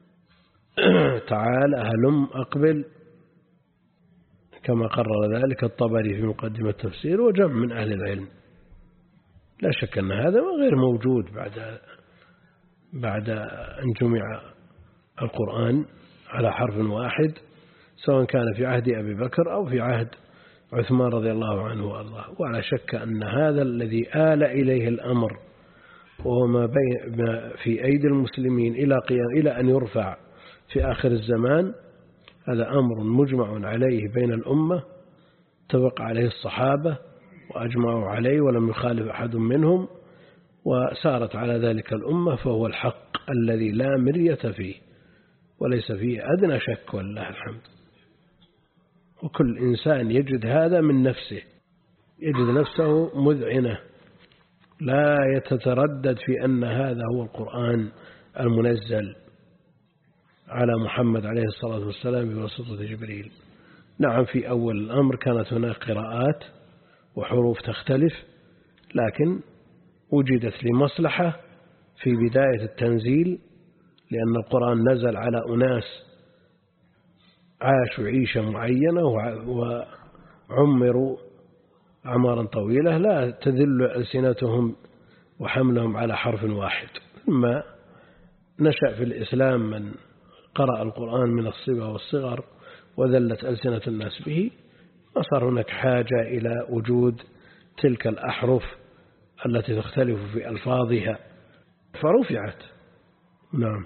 تعال هلم أقبل، كما قرر ذلك الطبري في مقدمة التفسير وجمع من أهل العلم. لا شك أن هذا غير موجود بعد بعد أن جمع القرآن على حرف واحد، سواء كان في عهد أبي بكر أو في عهد عثمان رضي الله عنه وأرضاه. ولا شك أن هذا الذي آل إليه الأمر وهو ما في أيدي المسلمين إلى قيام إلى أن يرفع في آخر الزمان، هذا أمر مجمع عليه بين الأمة، اتفق عليه الصحابة وأجمعوا عليه ولم يخالف أحد منهم، وسارت على ذلك الأمة، فهو الحق الذي لا مرية فيه وليس فيه أدنى شك والله الحمد. وكل إنسان يجد هذا من نفسه، يجد نفسه مذعنة، لا يتردد في أن هذا هو القرآن المنزل على محمد عليه الصلاة والسلام بواسطة جبريل. نعم في أول الأمر كانت هناك قراءات وحروف تختلف، لكن وجدت لمصلحة في بداية التنزيل، لأن القرآن نزل على أناس عاشوا عيشة معينة وعمروا أعمارا طويلة لا تذل ألسنتهم وحملهم على حرف واحد. ثم نشأ في الإسلام من قرأ القرآن من الصبا والصغر وذلت ألسنة الناس به، وصار هناك حاجة إلى وجود تلك الأحرف التي تختلف في ألفاظها فرفعت. نعم.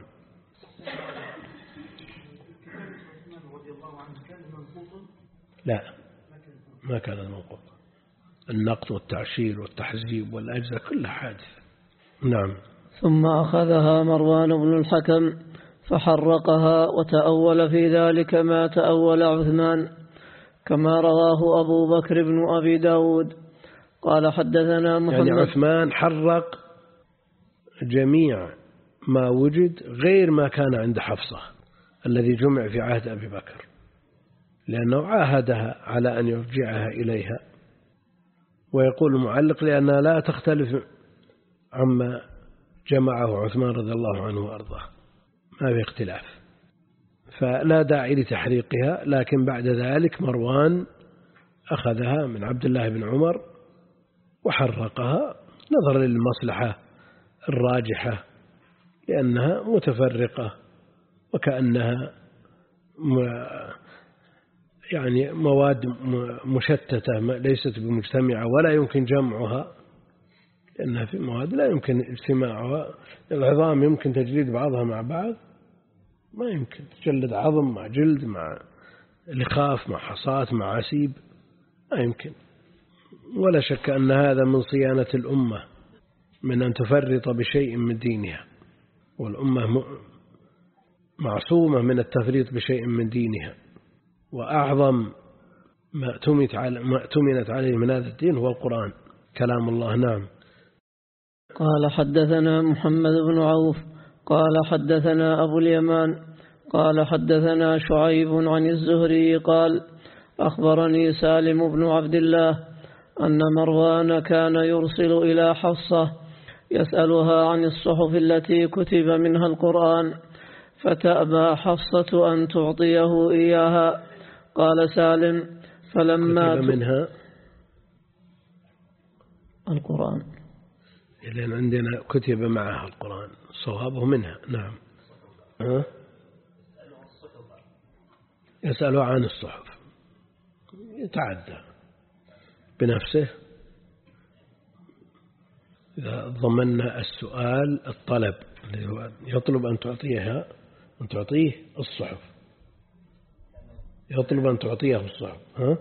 لا ما كان المنقوط، النقط والتعشير والتحزيب والأجزاء كلها حادثة. نعم. ثم أخذها مروان بن الحكم فحرقها وتأول في ذلك ما تأول عثمان، كما رواه أبو بكر بن أبي داود قال حدثنا محمد. يعني عثمان حرق جميع ما وجد غير ما كان عند حفصة الذي جمع في عهد أبي بكر، لأنه عاهدها على أن يرجعها إليها. ويقول المعلق لأنها لا تختلف عما جمعه عثمان رضي الله عنه وأرضاه، ما في اختلاف، فلا داعي لتحريقها. لكن بعد ذلك مروان أخذها من عبد الله بن عمر وحرقها نظرا للمصلحة الراجحة، لأنها متفرقة وكأنها يعني مواد مشتتة ليست بمجتمعة ولا يمكن جمعها، لأنها في مواد لا يمكن اجتماعها. العظام يمكن تجليد بعضها مع بعض؟ ما يمكن تجلد عظم مع جلد مع لخاف مع حصاة مع عسيب، ما يمكن. ولا شك أن هذا من صيانة الأمة من أن تفرط بشيء من دينها، والأمة معصومة من التفريط بشيء من دينها. وأعظم ما اؤتمنت عليه من هذا الدين هو القرآن كلام الله. نعم. قال حدثنا محمد بن عوف قال حدثنا أبو اليمان قال حدثنا شعيب عن الزهري قال أخبرني سالم بن عبد الله أن مروان كان يرسل إلى حفصة يسألها عن الصحف التي كتب منها القرآن، فتأبى حفصة أن تعطيه إياها. قال سالم فلما كتب منها القرآن، لأن عندنا كتب معها القرآن، صوابه منها. نعم. ها؟ يسأل عن الصحف، يتعدى بنفسه إذا ضمننا السؤال الطلب، يطلب أن تعطيها أن تعطيه الصحف، يطلب أن تعطيه الصحف. ها؟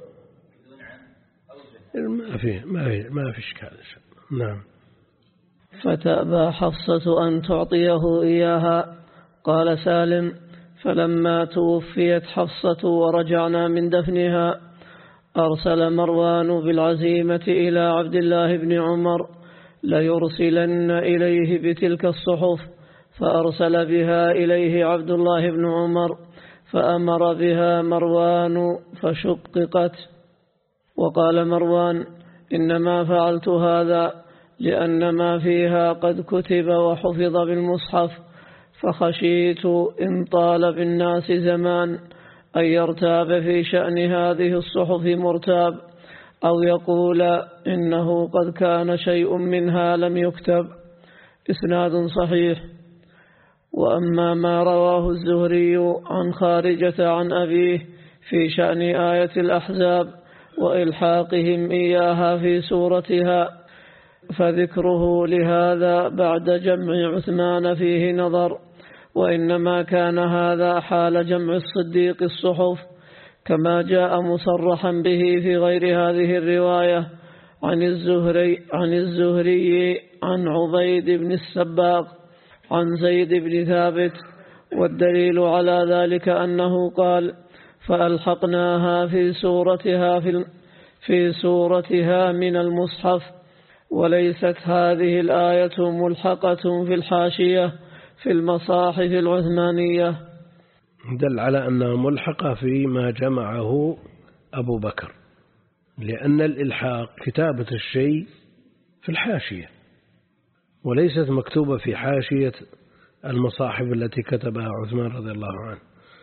ما في ما في ما في إشكال. نعم. فتأبى حفصة أن تعطيه إياها. قال سالم فلما توفيت حفصة ورجعنا من دفنها أرسل مروان بالعزيمة إلى عبد الله بن عمر ليرسلن إليه بتلك الصحف، فأرسل بها إليه عبد الله بن عمر فأمر بها مروان فشققت. وقال مروان إنما فعلت هذا لأن ما فيها قد كتب وحفظ بالمصحف، فخشيت إن طال بالناس زمان أن يرتاب في شأن هذه الصحف مرتاب، أو يقول إنه قد كان شيء منها لم يكتب. إسناد صحيح. وأما ما رواه الزهري عن خارجة عن أبيه في شأن آية الأحزاب وإلحاقهم إياها في سورتها فذكره لهذا بعد جمع عثمان فيه نظر، وإنما كان هذا حال جمع الصديق الصحف كما جاء مصرحا به في غير هذه الرواية عن الزهري عن الزهري عن عبيد بن السباق عن زيد بن ثابت. والدليل على ذلك أنه قال فألحقناها في سورتها في, في سورتها من المصحف، وليست هذه الآية ملحقة في الحاشية في المصاحف العثمانية. دل على أنها ملحقة فيما جمعه أبو بكر، لأن الإلحاق كتابة الشيء في الحاشية وليست مكتوبة في حاشية المصاحف التي كتبها عثمان رضي الله عنه.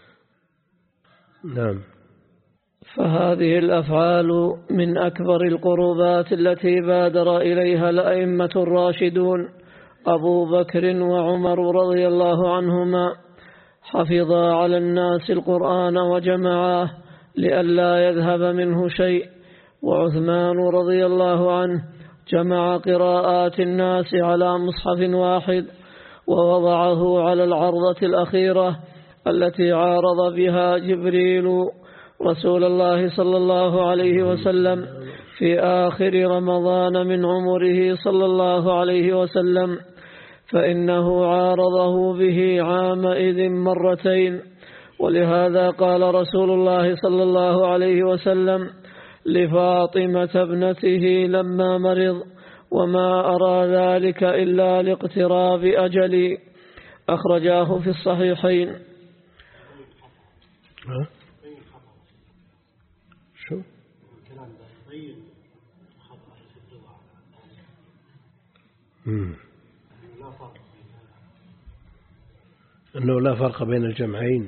نعم. فهذه الأفعال من أكبر القربات التي بادر إليها الأئمة الراشدون أبو بكر وعمر رضي الله عنهما، حفظا على الناس القرآن وجمعاه لئلا يذهب منه شيء. وعثمان رضي الله عنه جمع قراءات الناس على مصحف واحد ووضعه على العرضة الأخيرة التي عارض بها جبريل رسول الله صلى الله عليه وسلم في آخر رمضان من عمره صلى الله عليه وسلم، فإنه عارضه به عامئذ مرتين. ولهذا قال رسول الله صلى الله عليه وسلم لفاطمة ابنته لما مرض وما أرى ذلك إلا لاقتراب أجلي، أخرجاه في الصحيحين. شو؟ أنه لا فرق بين الجمعين.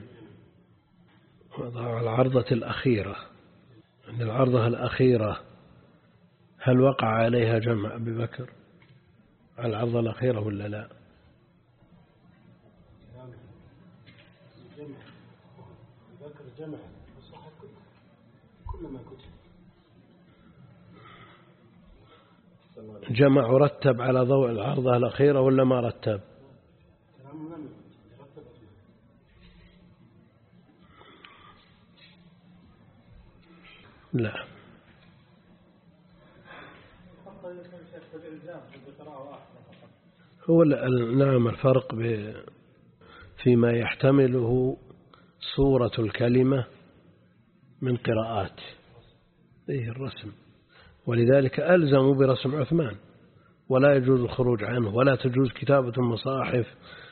العرضة الأخيرة، أن العرضة الأخيرة هل وقع عليها جمع أبي بكر على العرضة الأخيرة ولا لا؟ جمع الصحف كل ما كتب. جمع رتب على ضوء العرضة الأخيرة ولا ما رتب؟ لا. هو نعم الفرق فيما يحتمله صورة الكلمة من قراءات فيه الرسم، ولذلك ألزموا برسم عثمان ولا يجوز الخروج عنه، ولا تجوز كتابة المصاحف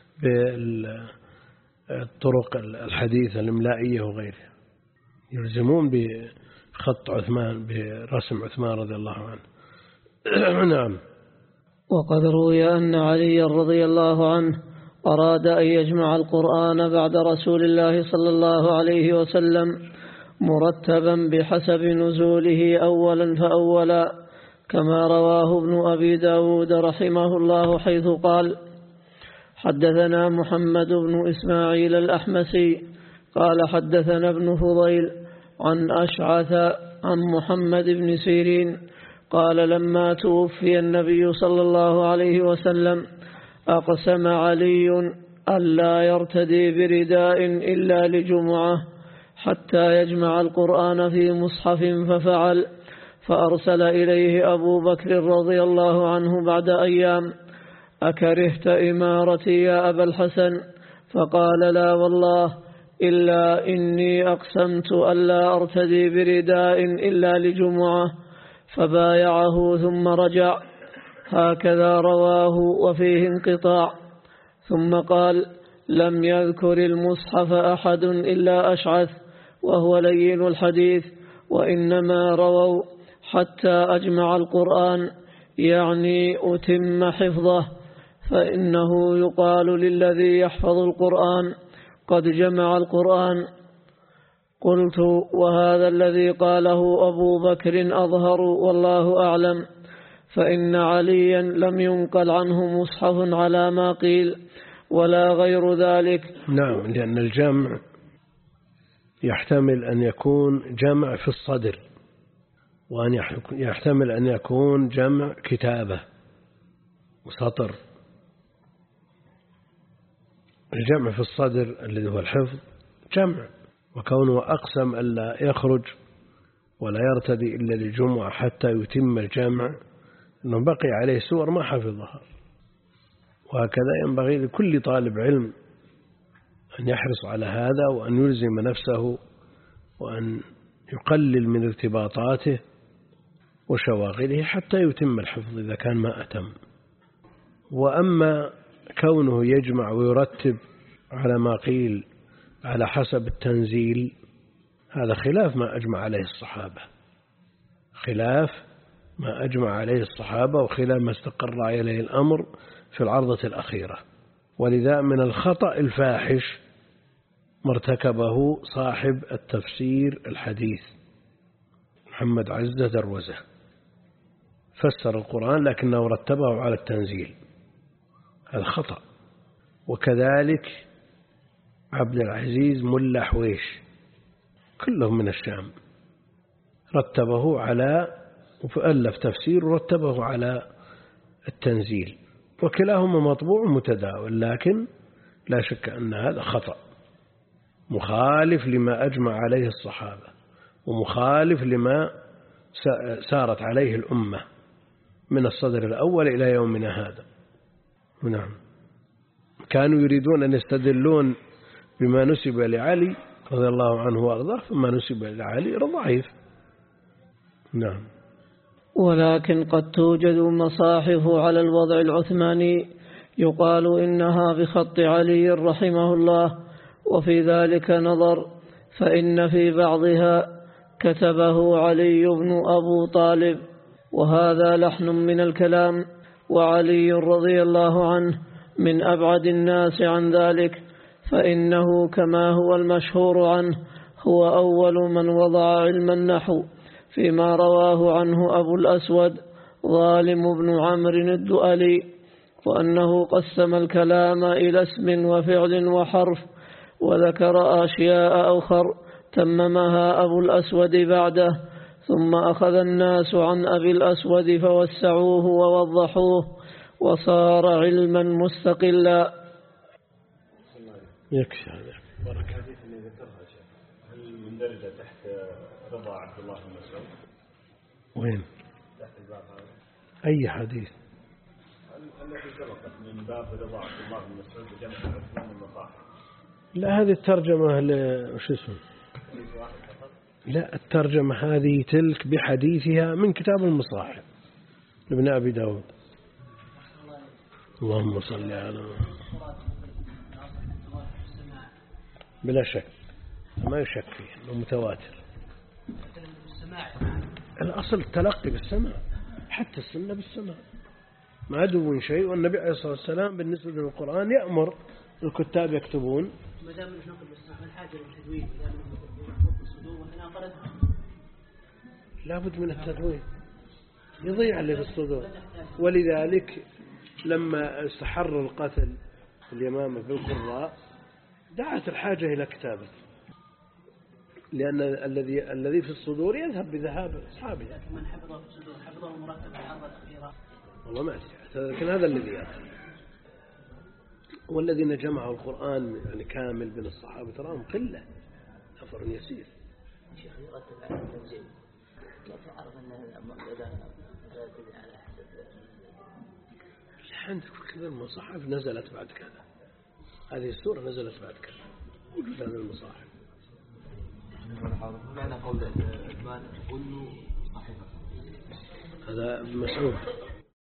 بالطرق الحديثة الإملائية وغيرها، يلزمون بخط عثمان برسم عثمان رضي الله عنه. نعم. وقد روي أن علي رضي الله عنه أراد أن يجمع القرآن بعد رسول الله صلى الله عليه وسلم مرتبا بحسب نزوله أولا فأولا، كما رواه ابن أبي داود رحمه الله حيث قال: حدثنا محمد بن إسماعيل الأحمسي قال حدثنا ابن فضيل عن أشعث عن محمد بن سيرين قال: لما توفي النبي صلى الله عليه وسلم أقسم علي ألا يرتدي برداء إلا لجمعة حتى يجمع القرآن في مصحف، ففعل، فأرسل إليه أبو بكر رضي الله عنه بعد أيام: أكرهت إمارتي يا أبا الحسن؟ فقال: لا والله، إلا إني أقسمت ألا أرتدي برداء إلا لجمعة، فبايعه ثم رجع. هكذا رواه وفيه انقطاع. ثم قال: لم يذكر المصحف أحد إلا أشعث وهو لين الحديث، وإنما رووا حتى أجمع القرآن، يعني أتم حفظه، فإنه يقال للذي يحفظ القرآن: قد جمع القرآن. قلت: وهذا الذي قاله أبو بكر أظهر والله أعلم، فإن عليا لم ينقل عنه مصحف على ما قيل ولا غير ذلك. نعم، لأن الجمع يحتمل أن يكون جمع في الصدر، وأن يحتمل أن يكون جمع كتابة وسطر. الجمع في الصدر الذي هو الحفظ جمع، وكونه أقسم ألا يخرج ولا يرتدي إلا للجمعة حتى يتم الجمع، أنه بقي عليه سور ما حفظها. وهكذا ينبغي لكل طالب علم أن يحرص على هذا، وأن يلزم نفسه، وأن يقلل من ارتباطاته وشواغله حتى يتم الحفظ إذا كان ما أتم. وأما كونه يجمع ويرتب على ما قيل على حسب التنزيل، هذا خلاف ما أجمع عليه الصحابة، خلاف ما أجمع عليه الصحابة وخلاف ما استقر عليه الأمر في العرضة الأخيرة. ولذا من الخطأ الفاحش ما ارتكبه صاحب التفسير الحديث محمد عزة دروزة، فسر القرآن لكنه رتبه على التنزيل، هذا خطأ. وكذلك عبد العزيز ملا حويش كلهم من الشام، رتبه على وألف تفسير ورتبه على التنزيل، وكلاهما مطبوع متداول، لكن لا شك أن هذا خطأ مخالف لما أجمع عليه الصحابة، ومخالف لما سارت عليه الأمة من الصدر الأول إلى يومنا هذا. نعم، كانوا يريدون أن يستدلون بما نسب لعلي رضي الله عنه وأرضاه، فما نسب لعلي ضعيف. نعم. ولكن قد توجد مصاحف على الوضع العثماني يقال إنها بخط علي رحمه الله، وفي ذلك نظر، فإن في بعضها كتبه علي بن أبو طالب، وهذا لحن من الكلام، وعلي رضي الله عنه من أبعد الناس عن ذلك، فإنه كما هو المشهور عنه هو أول من وضع علم النحو، فيما رواه عنه أبو الأسود ظالم بن عمرو الدؤلي، وأنه قسم الكلام إلى اسم وفعل وحرف، وذكر أشياء أخر تممها أبو الأسود بعده، ثم أخذ الناس عن أبي الأسود فوسعوه ووضحوه، وصار علما مستقلا. يكفي هذا. بارك حديث اللي ذكرها شيخ، هل مندرجة تحت رضا عبد الله بن مسعود؟ وين؟ تحت الباب هذا. أي حديث؟ التي سبقت من باب رضا عبد الله بن مسعود بجمع عثمان المصاحف. لا، هذه الترجمة وش اسمه؟ لا، الترجمة هذه تلك بحديثها من كتاب المصاحف لابن أبي داود. اللهم صل على بلا شك، ما يشك فيه انه متواتر. الأصل التلقي بالسماع، حتى السنة بالسماع. ما عدو شيء. والنبي عليه الصلاة والسلام بالنسبة للقرآن يأمر الكتاب يكتبون. ما دام نقل بس ما الحاجة للتدوين، ما دام محفوظ في الصدور وإحنا قرأتها. لابد من التدوين، يضيع اللي في الصدور. ولذلك لما استحر القتل اليمامة بالقراء دعت الحاجة إلى كتابه، لأن الذي الذي في الصدور يذهب بذهاب أصحابه. من حفظه في الصدور حفظه مرتب العرض الأخيرة. والله ما أدري، لكن هذا الذي يأتي. والذين جمعوا القرآن يعني كامل بين الصحابة تراهم قلة، نفر يسير. شيخ يرتب على التنزيل، كيف تعرف أن المقصودة لا تدل على حسب؟ عندك كذا المصاحف نزلت بعد كذا، هذه السورة نزلت بعد كذا، وجود هذا المصاحف. معنى قول عثمان كل صحيفة، هذا ابن مسعود.